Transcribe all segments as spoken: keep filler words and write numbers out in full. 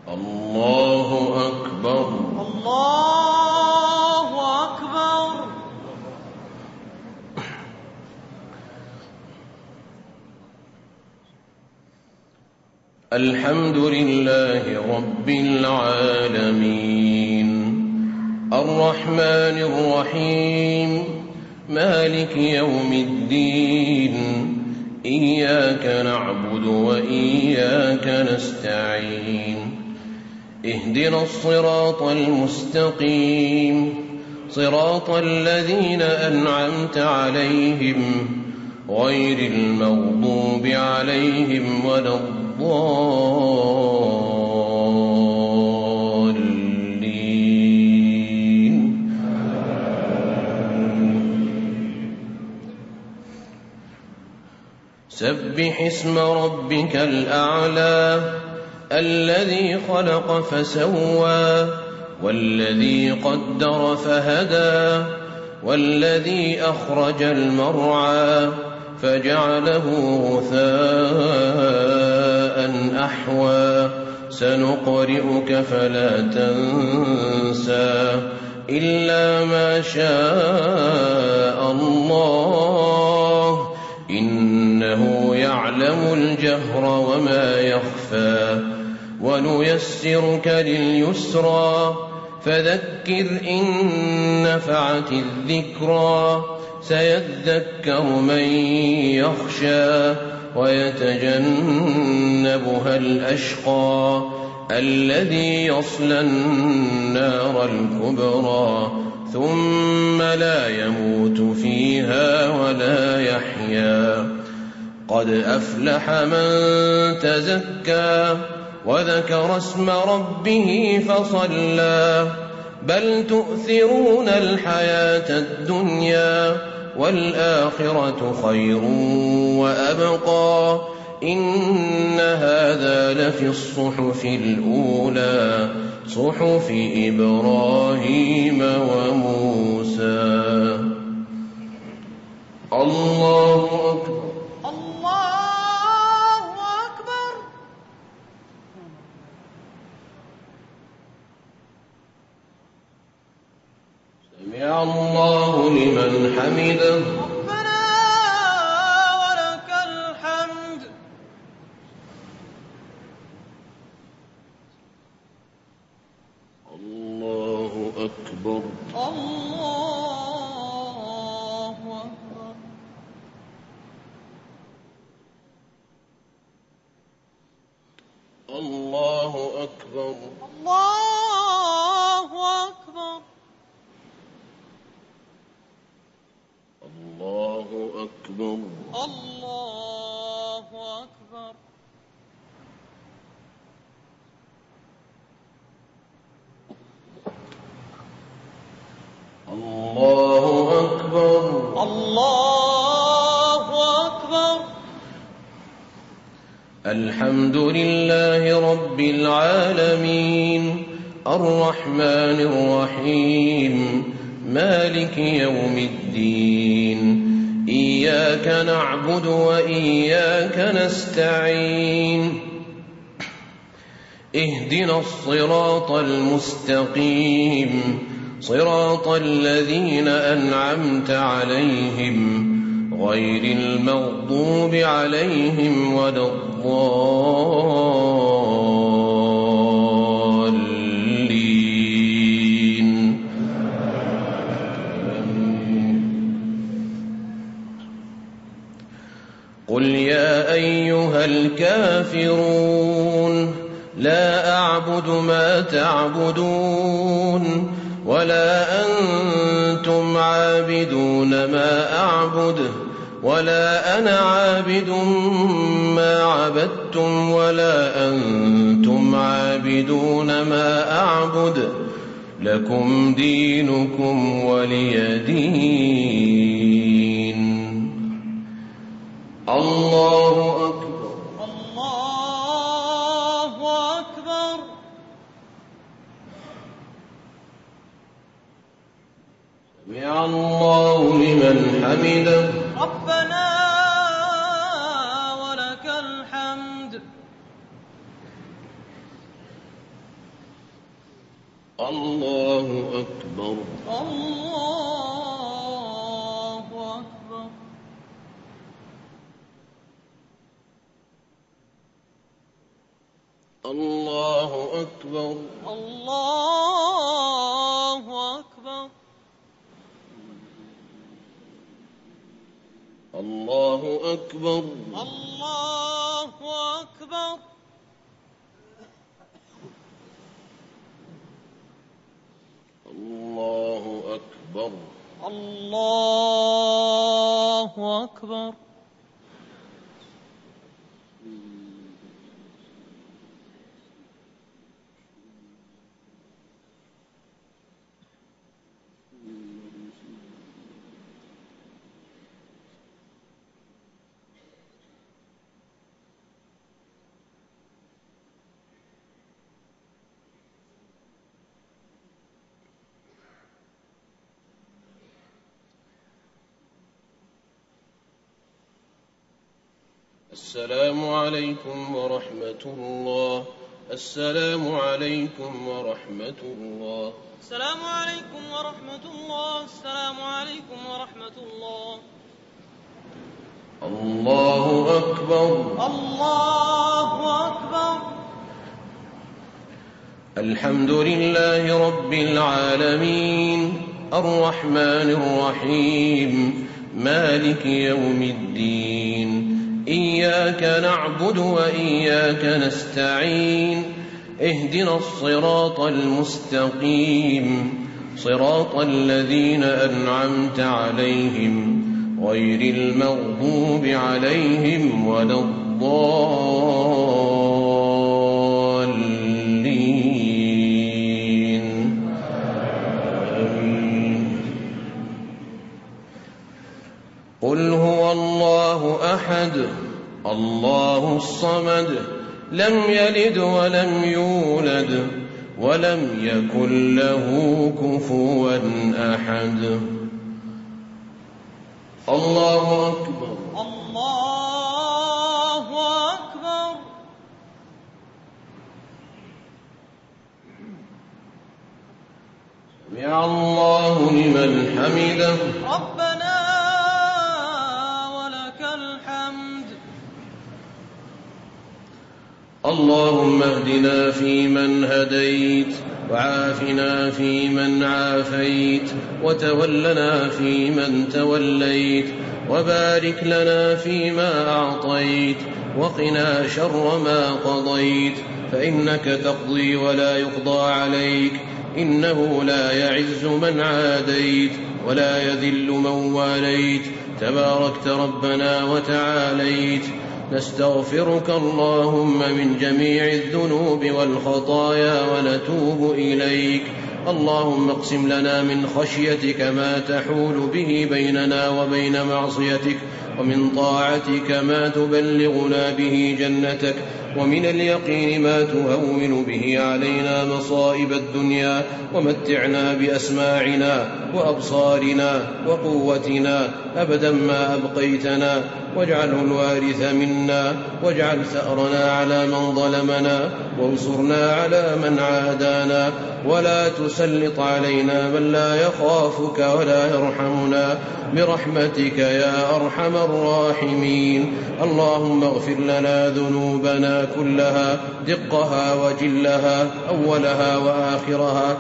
الله أكبر. الله أكبر. الحمد لله رب العالمين الرحمن الرحيم مالك يوم الدين إياك نعبد وإياك نستعين اهدنا الصراط المستقيم صراط الذين أنعمت عليهم غير المغضوب عليهم ولا الضالين. سبح اسم ربك الأعلى الذي خلق فسوى والذي قدر فهدى والذي أخرج المرعى فجعله غثاء أحوى سنقرئك فلا تنسى إلا ما شاء الله إنه يعلم الجهر وما يخفى ونيسرك لليسرى فذكر إن نفعت الذكرى سيذكر من يخشى ويتجنبها الأشقى الذي يصلى النار الكبرى ثم لا يموت فيها ولا يحيا قد أفلح من تزكى وذكر اسم ربه فصلى بل تؤثرون الحياة الدنيا والآخرة خير وأبقى إن هذا لفي الصحف الأولى صحف إبراهيم وموسى. الله أكبر. الله أكبر. سمع الله لمن حمده. ربنا ولك الحمد. الله أكبر. الله أكبر. الله أكبر. الله أكبر. الله أكبر. الله أكبر. الله أكبر. الله أكبر. الحمد لله رب العالمين الرحمن الرحيم مالك يوم الدين إياك نعبد وإياك نستعين اهدنا الصراط المستقيم صراط الذين أنعمت عليهم غير المغضوب عليهم ولا الضالين. قل يا أيها الكافرون لا أعبد ما تعبدون ولا أنتم عابدون ما أعبد ولا أنا عابد ما عبدتم ولا أنتم عابدون ما أعبد لكم دينكم ولي دين. الله أكبر. الله أكبر. سمع الله لمن حمده. ربنا ولك الحمد. الله أكبر الله أكبر الله أكبر الله أكبر الله أكبر الله أكبر الله أكبر الله أكبر السلام عليكم ورحمة الله السلام عليكم ورحمة الله السلام عليكم ورحمة الله السلام عليكم ورحمة الله الله أكبر الله أكبر الحمد لله رب العالمين الرحمن الرحيم مالك يوم الدين إياك نعبد وإياك نستعين اهدنا الصراط المستقيم صراط الذين أنعمت عليهم غير المغضوب عليهم ولا الضالين آمين. قل هو الله أحد الله الصمد لم يلد ولم يولد ولم يكن له كفوا أحد الله أكبر الله أكبر سمع الله لمن حمده ربنا ولك الحمد اللهم اهدنا فيمن هديت وعافنا فيمن عافيت وتولنا فيمن توليت وبارك لنا فيما أعطيت وقنا شر ما قضيت فإنك تقضي ولا يقضى عليك إنه لا يعز من عاديت ولا يذل من واليت تباركت ربنا وتعاليت نستغفرك اللهم من جميع الذنوب والخطايا ونتوب إليك اللهم اقسم لنا من خشيتك ما تحول به بيننا وبين معصيتك ومن طاعتك ما تبلغنا به جنتك ومن اليقين ما تهون به علينا مصائب الدنيا ومتعنا بأسماعنا وأبصارنا وقوتنا أبدا ما أبقيتنا واجعله الوارث منا واجعل ثأرنا على من ظلمنا وانصرنا على من عادانا ولا تسلط علينا من لا يخافك ولا يرحمنا برحمتك يا أرحم الراحمين اللهم اغفر لنا ذنوبنا كلها دقها وجلها أولها وآخرها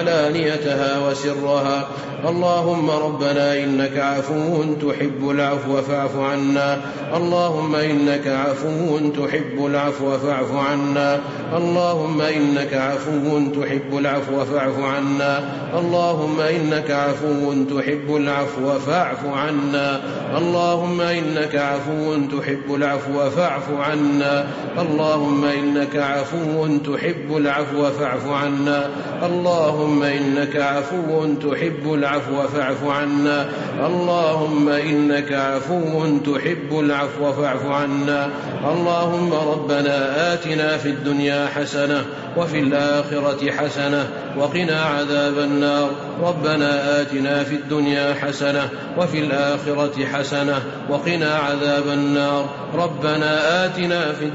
علانيتها وسرها اللهم ربنا إنك عفو تحب العفو فاعف عنا اللهم إنك عفو تحب العفو فاعف عنا اللهم إنك عفو تحب العفو فاعف عنا اللهم إنك عفو تحب العفو فاعف عنا اللهم إنك عفو تحب العفو فاعف عنا اللهم إنك عفو تحب العفو فاعف عنا اللهم إنك عفو تحب العفو فاعف عنا اللهم إنك عفو تحب العفو فاعف عنا اللهم ربنا آتنا في الدنيا حسنة وفي الآخرة حسنة وقنا عذاب النار ربنا آتنا في الدنيا حسنة وفي الآخرة حسنة وقنا عذاب النار ربنا آتنا في الدنيا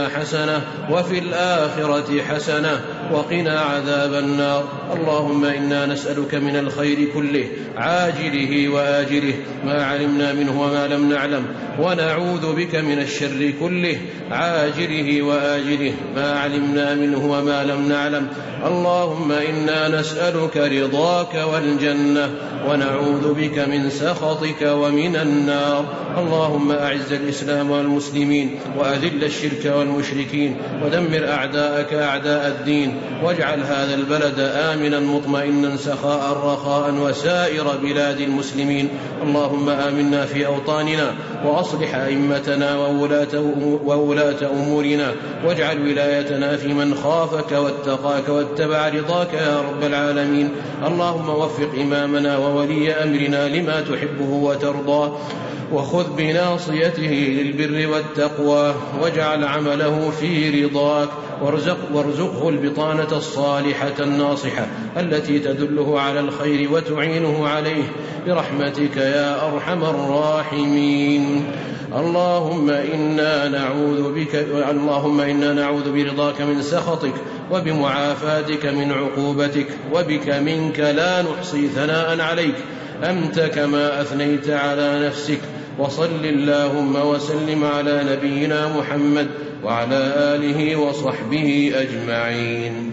الدنيا حسنة وفي الآخرة حسنة وقنا عذاب النار. اللهم إنا نسألك من الخير كله عاجله وآجله ما علمنا منه وما لم نعلم، ونعوذ بك من الشر كله عاجله وآجله ما علمنا منه وما لم نعلم. اللهم إنا نسألك رضاك والجنة ونعوذ بك من سخطك ومن النار. اللهم أعز الإسلام والمسلمين وأذل الشرك والمشركين ودمر أعداءك أعداء الدين، واجعل هذا البلد آمنا مطمئنا سخاء رخاء وسائر بلاد المسلمين. اللهم آمنا في أوطاننا وأصلح أئمتنا وولاة أمورنا، واجعل ولايتنا في من خافك واتقاك واتبع رضاك يا رب العالمين. اللهم وفق إمامنا وولي أمرنا لما تحبه وترضى، وخذ بناصيته للبر والتقوى، واجعل عمله في رضاك، وارزق وارزقه البطانة الصالحة الناصحة التي تدله على الخير وتعينه عليه برحمتك يا أرحم الراحمين. اللهم إنا نعوذ بك اللهم إنا نعوذ برضاك من سخطك وبمعافاتك من عقوبتك، وبك منك لا نحصي ثناء عليك أنت كما أثنيت على نفسك. وصل اللهم وسلم على نبينا محمد وعلى آله وصحبه أجمعين.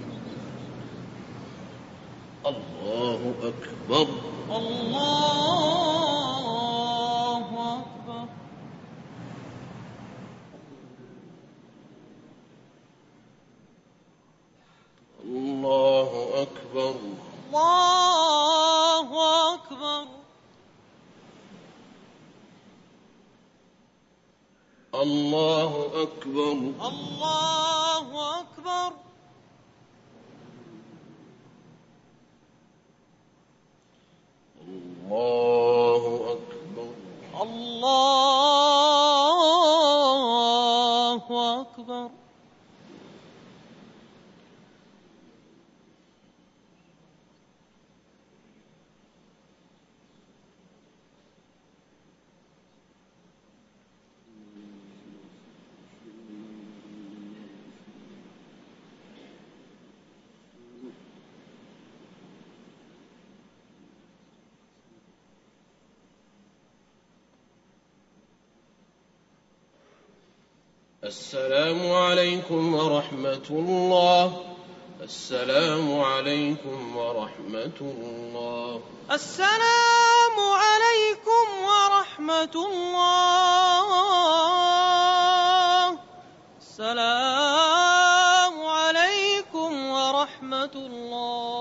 الله أكبر. الله أكبر. الله أكبر. الله أكبر. الله أكبر. الله أكبر. الله أكبر. الله أكبر. السلام عليكم ورحمة الله. السلام عليكم ورحمة الله. السلام عليكم ورحمة الله. السلام عليكم ورحمة الله.